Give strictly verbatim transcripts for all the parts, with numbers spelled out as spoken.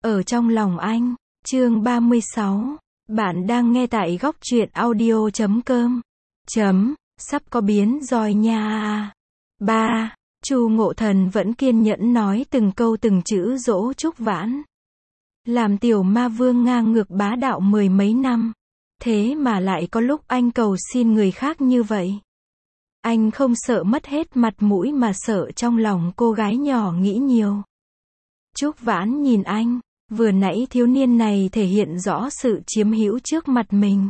Ở trong lòng anh, chương ba mươi sáu. Bạn đang nghe tại góc truyện audio chấm com. Chấm, sắp có biến rồi nha. Ba, Chu Ngộ Thần vẫn kiên nhẫn nói từng câu từng chữ dỗ Trúc Vãn. Làm tiểu ma vương ngang ngược bá đạo mười mấy năm. Thế mà lại có lúc anh cầu xin người khác như vậy. Anh không sợ mất hết mặt mũi mà sợ trong lòng cô gái nhỏ nghĩ nhiều. Trúc Vãn nhìn anh, vừa nãy thiếu niên này thể hiện rõ sự chiếm hữu trước mặt mình.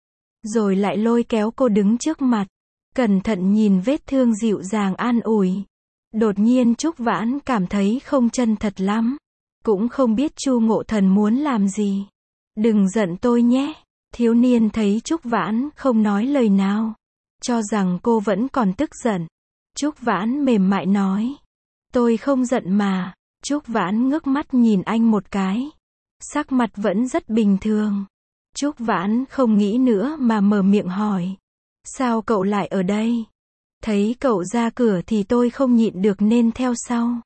Rồi lại lôi kéo cô đứng trước mặt, cẩn thận nhìn vết thương dịu dàng an ủi. Đột nhiên Trúc Vãn cảm thấy không chân thật lắm. Cũng không biết Chu Ngộ Thần muốn làm gì. Đừng giận tôi nhé. Thiếu niên thấy Trúc Vãn không nói lời nào, cho rằng cô vẫn còn tức giận. Trúc Vãn mềm mại nói. Tôi không giận mà. Trúc Vãn ngước mắt nhìn anh một cái. Sắc mặt vẫn rất bình thường. Trúc Vãn không nghĩ nữa mà mở miệng hỏi. Sao cậu lại ở đây? Thấy cậu ra cửa thì tôi không nhịn được nên theo sau.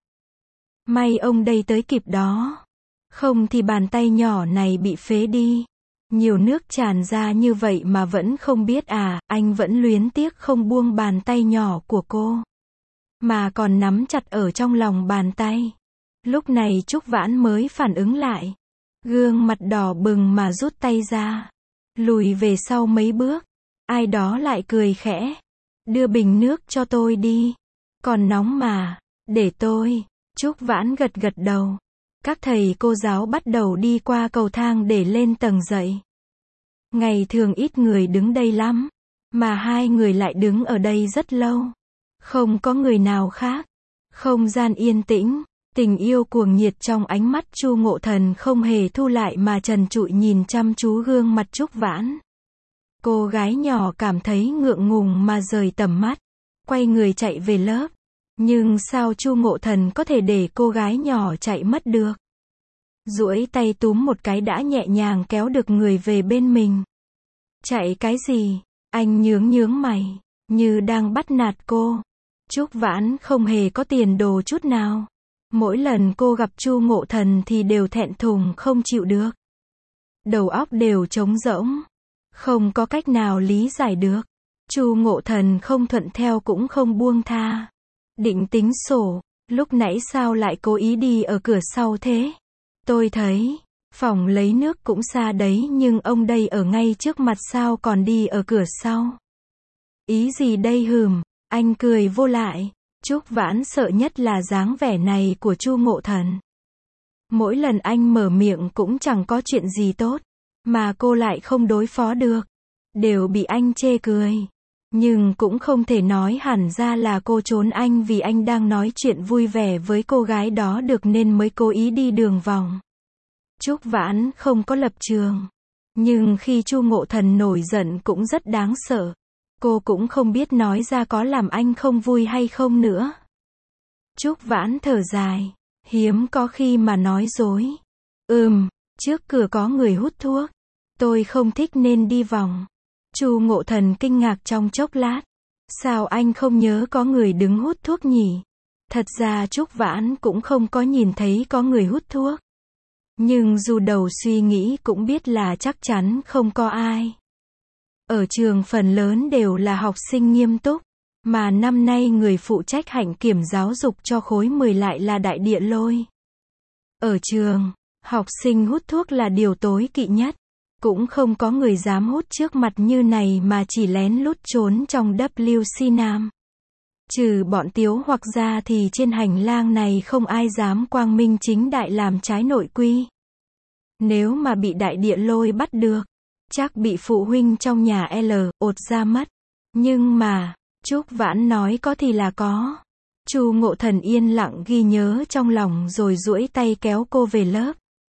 May ông đây tới kịp đó. Không thì bàn tay nhỏ này bị phế đi. Nhiều nước tràn ra như vậy mà vẫn không biết à, anh vẫn luyến tiếc không buông bàn tay nhỏ của cô. Mà còn nắm chặt ở trong lòng bàn tay. Lúc này Trúc Vãn mới phản ứng lại. Gương mặt đỏ bừng mà rút tay ra. Lùi về sau mấy bước. Ai đó lại cười khẽ. Đưa bình nước cho tôi đi. Còn nóng mà. Để tôi. Trúc Vãn gật gật đầu. Các thầy cô giáo bắt đầu đi qua cầu thang để lên tầng dậy. Ngày thường ít người đứng đây lắm. Mà hai người lại đứng ở đây rất lâu. Không có người nào khác. Không gian yên tĩnh. Tình yêu cuồng nhiệt trong ánh mắt Chu Ngộ Thần không hề thu lại mà trần trụi nhìn chăm chú gương mặt Trúc Vãn. Cô gái nhỏ cảm thấy ngượng ngùng mà rời tầm mắt. Quay người chạy về lớp. Nhưng sao Chu Ngộ Thần có thể để cô gái nhỏ chạy mất được? Duỗi tay túm một cái đã nhẹ nhàng kéo được người về bên mình. Chạy cái gì? Anh nhướng nhướng mày. Như đang bắt nạt cô. Trúc Vãn không hề có tiền đồ chút nào. Mỗi lần cô gặp Chu Ngộ Thần thì đều thẹn thùng không chịu được. Đầu óc đều trống rỗng. Không có cách nào lý giải được. Chu Ngộ Thần không thuận theo cũng không buông tha. Định tính sổ. Lúc nãy sao lại cố ý đi ở cửa sau thế? Tôi thấy, phòng lấy nước cũng xa đấy nhưng ông đây ở ngay trước mặt sao còn đi ở cửa sau? Ý gì đây hừm? Anh cười vô lại. Trúc Vãn sợ nhất là dáng vẻ này của Chu Ngộ Thần. Mỗi lần anh mở miệng cũng chẳng có chuyện gì tốt, mà cô lại không đối phó được, đều bị anh chê cười. Nhưng cũng không thể nói hẳn ra là cô trốn anh vì anh đang nói chuyện vui vẻ với cô gái đó được nên mới cố ý đi đường vòng. Trúc Vãn không có lập trường. Nhưng khi Chu Ngộ Thần nổi giận cũng rất đáng sợ. Cô cũng không biết nói ra có làm anh không vui hay không nữa. Trúc Vãn thở dài. Hiếm có khi mà nói dối. Ừm, trước cửa có người hút thuốc. Tôi không thích nên đi vòng. Chu Ngộ Thần kinh ngạc trong chốc lát. Sao anh không nhớ có người đứng hút thuốc nhỉ? Thật ra Trúc Vãn cũng không có nhìn thấy có người hút thuốc. Nhưng dù đầu suy nghĩ cũng biết là chắc chắn không có ai. Ở trường phần lớn đều là học sinh nghiêm túc. Mà năm nay người phụ trách hạnh kiểm giáo dục cho khối mười lại là Đại Địa Lôi. Ở trường, học sinh hút thuốc là điều tối kỵ nhất. Cũng không có người dám hút trước mặt như này mà chỉ lén lút trốn trong W C Nam. Trừ bọn Tiếu hoặc ra thì trên hành lang này không ai dám quang minh chính đại làm trái nội quy. Nếu mà bị Đại Địa Lôi bắt được, chắc bị phụ huynh trong nhà L ột ra mất. Nhưng mà, Trúc Vãn nói có thì là có. Chu Ngộ Thần yên lặng ghi nhớ trong lòng rồi duỗi tay kéo cô về lớp.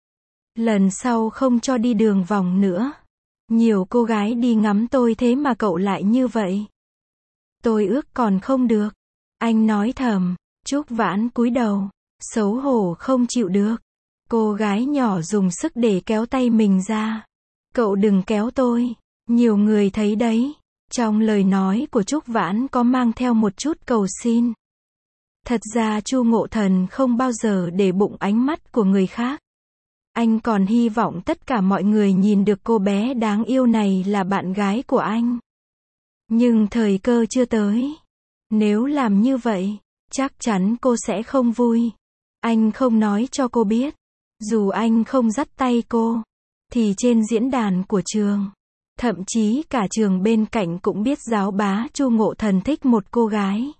Lần sau không cho đi đường vòng nữa. Nhiều cô gái đi ngắm tôi thế mà cậu lại như vậy. Tôi ước còn không được. Anh nói thầm. Trúc Vãn cúi đầu. Xấu hổ không chịu được. Cô gái nhỏ dùng sức để kéo tay mình ra. Cậu đừng kéo tôi. Nhiều người thấy đấy. Trong lời nói của Trúc Vãn có mang theo một chút cầu xin. Thật ra Chu Ngộ Thần không bao giờ để bụng ánh mắt của người khác. Anh còn hy vọng tất cả mọi người nhìn được cô bé đáng yêu này là bạn gái của anh. Nhưng thời cơ chưa tới. Nếu làm như vậy, chắc chắn cô sẽ không vui. Anh không nói cho cô biết. Dù anh không dắt tay cô, thì trên diễn đàn của trường, thậm chí cả trường bên cạnh cũng biết giáo bá Chu Ngộ Thần thích một cô gái.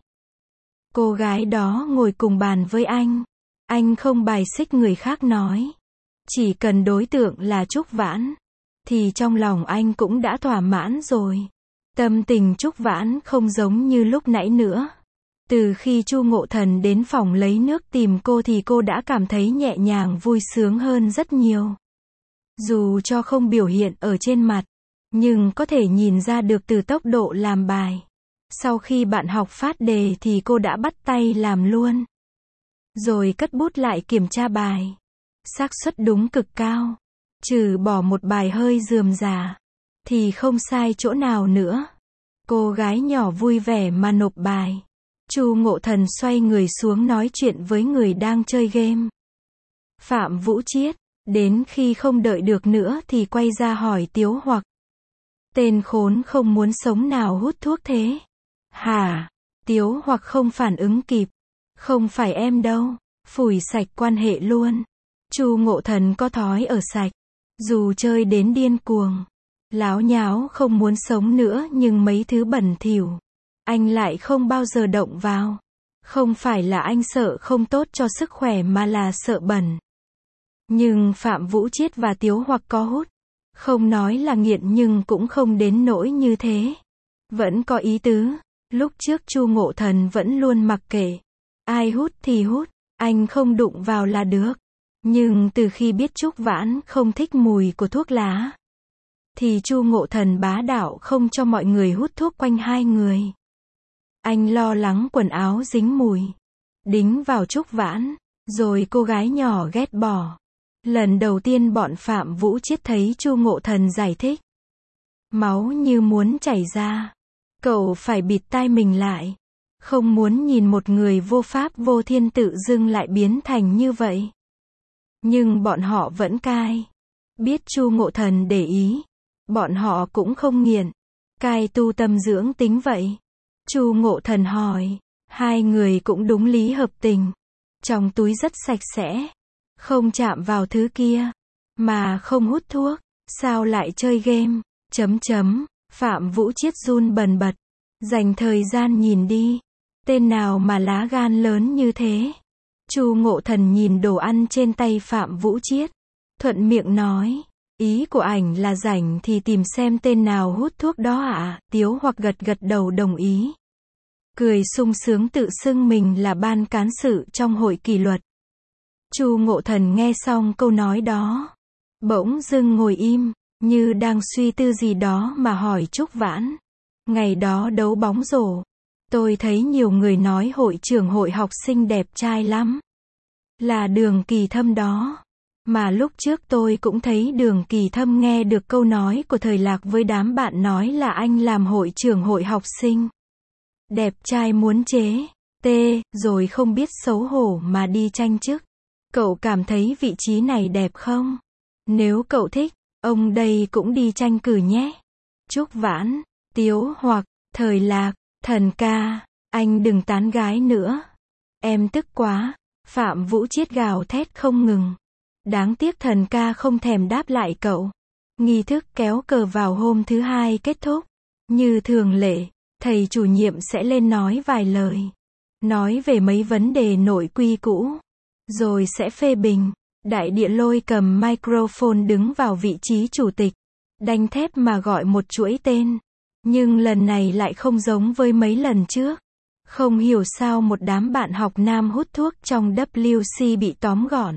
Cô gái đó ngồi cùng bàn với anh. Anh không bài xích người khác nói. Chỉ cần đối tượng là Trúc Vãn, thì trong lòng anh cũng đã thỏa mãn rồi. Tâm tình Trúc Vãn không giống như lúc nãy nữa. Từ khi Chu Ngộ Thần đến phòng lấy nước tìm cô thì cô đã cảm thấy nhẹ nhàng vui sướng hơn rất nhiều. Dù cho không biểu hiện ở trên mặt, nhưng có thể nhìn ra được từ tốc độ làm bài. Sau khi bạn học phát đề thì cô đã bắt tay làm luôn. Rồi cất bút lại kiểm tra bài. Xác suất đúng cực cao. Trừ bỏ một bài hơi rườm rà, thì không sai chỗ nào nữa. Cô gái nhỏ vui vẻ mà nộp bài. Chu Ngộ Thần xoay người xuống nói chuyện với người đang chơi game. Phạm Vũ Chiết, đến khi không đợi được nữa thì quay ra hỏi Tiếu Hoặc. Tên khốn không muốn sống nào hút thuốc thế? Hả? Tiếu Hoặc không phản ứng kịp. Không phải em đâu. Phủi sạch quan hệ luôn. Chu Ngộ Thần có thói ở sạch. Dù chơi đến điên cuồng, láo nháo không muốn sống nữa nhưng mấy thứ bẩn thỉu, anh lại không bao giờ động vào. Không phải là anh sợ không tốt cho sức khỏe mà là sợ bẩn. Nhưng Phạm Vũ Chiết và Tiếu Hoặc có hút. Không nói là nghiện nhưng cũng không đến nỗi như thế. Vẫn có ý tứ. Lúc trước Chu Ngộ Thần vẫn luôn mặc kệ. Ai hút thì hút, anh không đụng vào là được. Nhưng từ khi biết Trúc Vãn không thích mùi của thuốc lá, thì Chu Ngộ Thần bá đạo không cho mọi người hút thuốc quanh hai người. Anh lo lắng quần áo dính mùi. Đính vào Trúc Vãn. Rồi cô gái nhỏ ghét bỏ. Lần đầu tiên bọn Phạm Vũ Chiết thấy Chu Ngộ Thần giải thích. Máu như muốn chảy ra. Cậu phải bịt tai mình lại. Không muốn nhìn một người vô pháp vô thiên tự dưng lại biến thành như vậy. Nhưng bọn họ vẫn cai. Biết Chu Ngộ Thần để ý. Bọn họ cũng không nghiện. Cai tu tâm dưỡng tính vậy. Chu Ngộ Thần hỏi. Hai người cũng đúng lý hợp tình. Trong túi rất sạch sẽ. Không chạm vào thứ kia. Mà không hút thuốc. Sao lại chơi game? Chấm chấm. Phạm Vũ Chiết run bần bật. Dành thời gian nhìn đi. Tên nào mà lá gan lớn như thế? Chu Ngộ Thần nhìn đồ ăn trên tay Phạm Vũ Chiết. Thuận miệng nói. Ý của ảnh là rảnh thì tìm xem tên nào hút thuốc đó ạ. À? Tiếu Hoặc gật gật đầu đồng ý. Cười sung sướng tự xưng mình là ban cán sự trong hội kỷ luật. Chu Ngộ Thần nghe xong câu nói đó. Bỗng dưng ngồi im. Như đang suy tư gì đó mà hỏi Trúc Vãn. Ngày đó đấu bóng rổ. Tôi thấy nhiều người nói hội trưởng hội học sinh đẹp trai lắm. Là Đường Kỳ Thâm đó. Mà lúc trước tôi cũng thấy Đường Kỳ Thâm nghe được câu nói của Thời Lạc với đám bạn nói là anh làm hội trưởng hội học sinh. Đẹp trai muốn chế. Tê, rồi không biết xấu hổ mà đi tranh chức. Cậu cảm thấy vị trí này đẹp không? Nếu cậu thích, ông đây cũng đi tranh cử nhé. Trúc Vãn, Tiếu Hoặc, Thời Lạc, Thần ca, anh đừng tán gái nữa. Em tức quá. Phạm Vũ Chiết gào thét không ngừng. Đáng tiếc Thần ca không thèm đáp lại cậu. Nghi thức kéo cờ vào hôm thứ hai kết thúc. Như thường lệ, thầy chủ nhiệm sẽ lên nói vài lời. Nói về mấy vấn đề nội quy cũ. Rồi sẽ phê bình. Đại Địa Lôi cầm microphone đứng vào vị trí chủ tịch. Đanh thép mà gọi một chuỗi tên. Nhưng lần này lại không giống với mấy lần trước. Không hiểu sao một đám bạn học nam hút thuốc trong W C bị tóm gọn.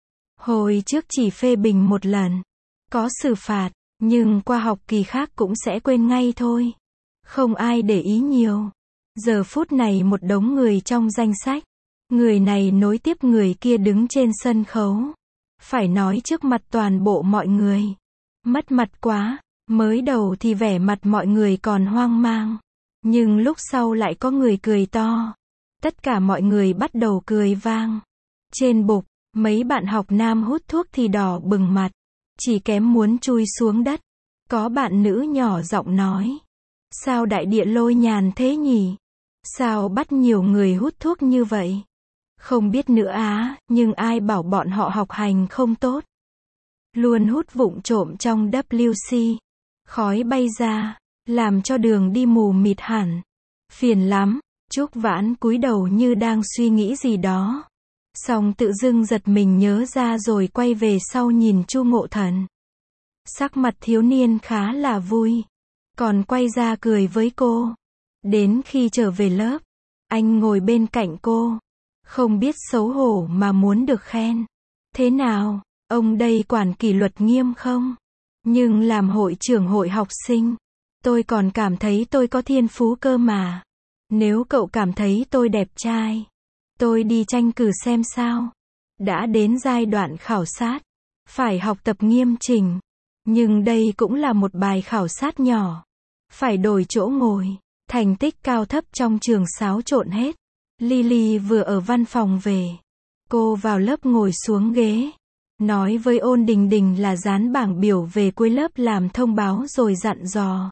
Hồi trước chỉ phê bình một lần. Có xử phạt, nhưng qua học kỳ khác cũng sẽ quên ngay thôi. Không ai để ý nhiều. Giờ phút này một đống người trong danh sách. Người này nối tiếp người kia đứng trên sân khấu. Phải nói trước mặt toàn bộ mọi người. Mất mặt quá. Mới đầu thì vẻ mặt mọi người còn hoang mang. Nhưng lúc sau lại có người cười to. Tất cả mọi người bắt đầu cười vang. Trên bục, Mấy bạn học nam hút thuốc thì đỏ bừng mặt, chỉ kém muốn chui xuống đất. Có bạn nữ nhỏ giọng nói. Sao đại địa lôi nhàn thế nhỉ? Sao bắt nhiều người hút thuốc như vậy? Không biết nữa á, nhưng ai bảo bọn họ học hành không tốt. Luôn hút vụng trộm trong W C. Khói bay ra, làm cho đường đi mù mịt hẳn. Phiền lắm. Trúc Vãn cúi đầu như đang suy nghĩ gì đó. Xong tự dưng giật mình nhớ ra rồi quay về sau nhìn Chu Ngộ Thần. Sắc mặt thiếu niên khá là vui. Còn quay ra cười với cô. Đến khi trở về lớp, anh ngồi bên cạnh cô. Không biết xấu hổ mà muốn được khen. Thế nào, ông đây quản kỷ luật nghiêm không? Nhưng làm hội trưởng hội học sinh, tôi còn cảm thấy tôi có thiên phú cơ mà. Nếu cậu cảm thấy tôi đẹp trai, tôi đi tranh cử xem sao. Đã đến giai đoạn khảo sát, phải học tập nghiêm chỉnh. Nhưng đây cũng là một bài khảo sát nhỏ. Phải đổi chỗ ngồi, thành tích cao thấp trong trường xáo trộn hết. Lily vừa ở văn phòng về. Cô vào lớp ngồi xuống ghế. Nói với Ôn Đình Đình là dán bảng biểu về cuối lớp làm thông báo rồi dặn dò.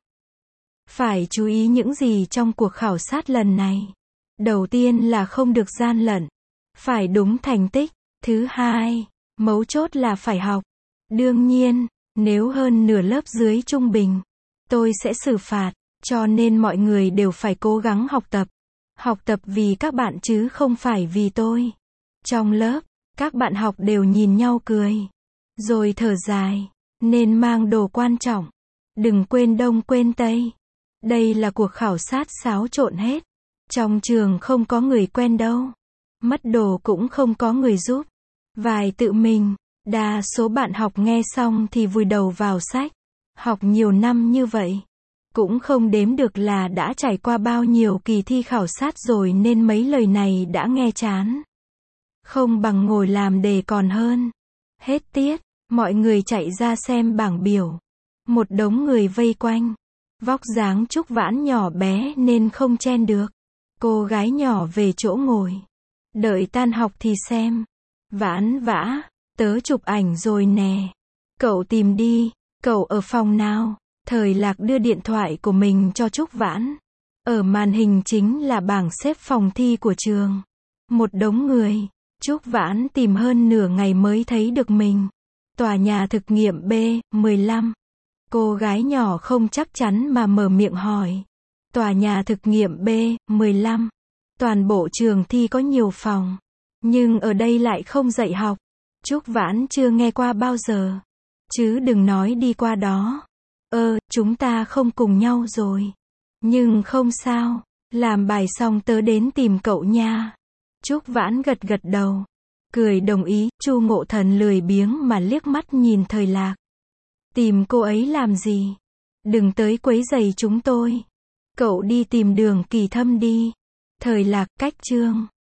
Phải chú ý những gì trong cuộc khảo sát lần này. Đầu tiên là không được gian lận. Phải đúng thành tích. Thứ hai, mấu chốt là phải học. Đương nhiên, nếu hơn nửa lớp dưới trung bình, tôi sẽ xử phạt. Cho nên mọi người đều phải cố gắng học tập. Học tập vì các bạn chứ không phải vì tôi. Trong lớp, các bạn học đều nhìn nhau cười. Rồi thở dài. Nên mang đồ quan trọng. Đừng quên đông quên tây. Đây là cuộc khảo sát xáo trộn hết. Trong trường không có người quen đâu. Mất đồ cũng không có người giúp. Vài tự mình. Đa số bạn học nghe xong thì vùi đầu vào sách. Học nhiều năm như vậy. Cũng không đếm được là đã trải qua bao nhiêu kỳ thi khảo sát rồi nên mấy lời này đã nghe chán. Không bằng ngồi làm đề còn hơn. Hết tiết, mọi người chạy ra xem bảng biểu. Một đống người vây quanh. Vóc dáng Trúc Vãn nhỏ bé nên không chen được. Cô gái nhỏ về chỗ ngồi. Đợi tan học thì xem. Vãn vã, tớ chụp ảnh rồi nè. Cậu tìm đi, cậu ở phòng nào? Thời Lạc đưa điện thoại của mình cho Trúc Vãn. Ở màn hình chính là bảng xếp phòng thi của trường. Một đống người. Trúc Vãn tìm hơn nửa ngày mới thấy được mình. Tòa nhà thực nghiệm B mười lăm. Cô gái nhỏ không chắc chắn mà mở miệng hỏi. Tòa nhà thực nghiệm B mười lăm. Toàn bộ trường thi có nhiều phòng. Nhưng ở đây lại không dạy học. Trúc Vãn chưa nghe qua bao giờ. Chứ đừng nói đi qua đó. Ơ, chúng ta không cùng nhau rồi. Nhưng không sao. Làm bài xong tớ đến tìm cậu nha. Trúc Vãn gật gật đầu. Cười đồng ý. Chu Ngộ Thần lười biếng mà liếc mắt nhìn Thời Lạc. Tìm cô ấy làm gì? Đừng tới quấy rầy chúng tôi. Cậu đi tìm Đường Kỳ Thâm đi. Thời Lạc cách chương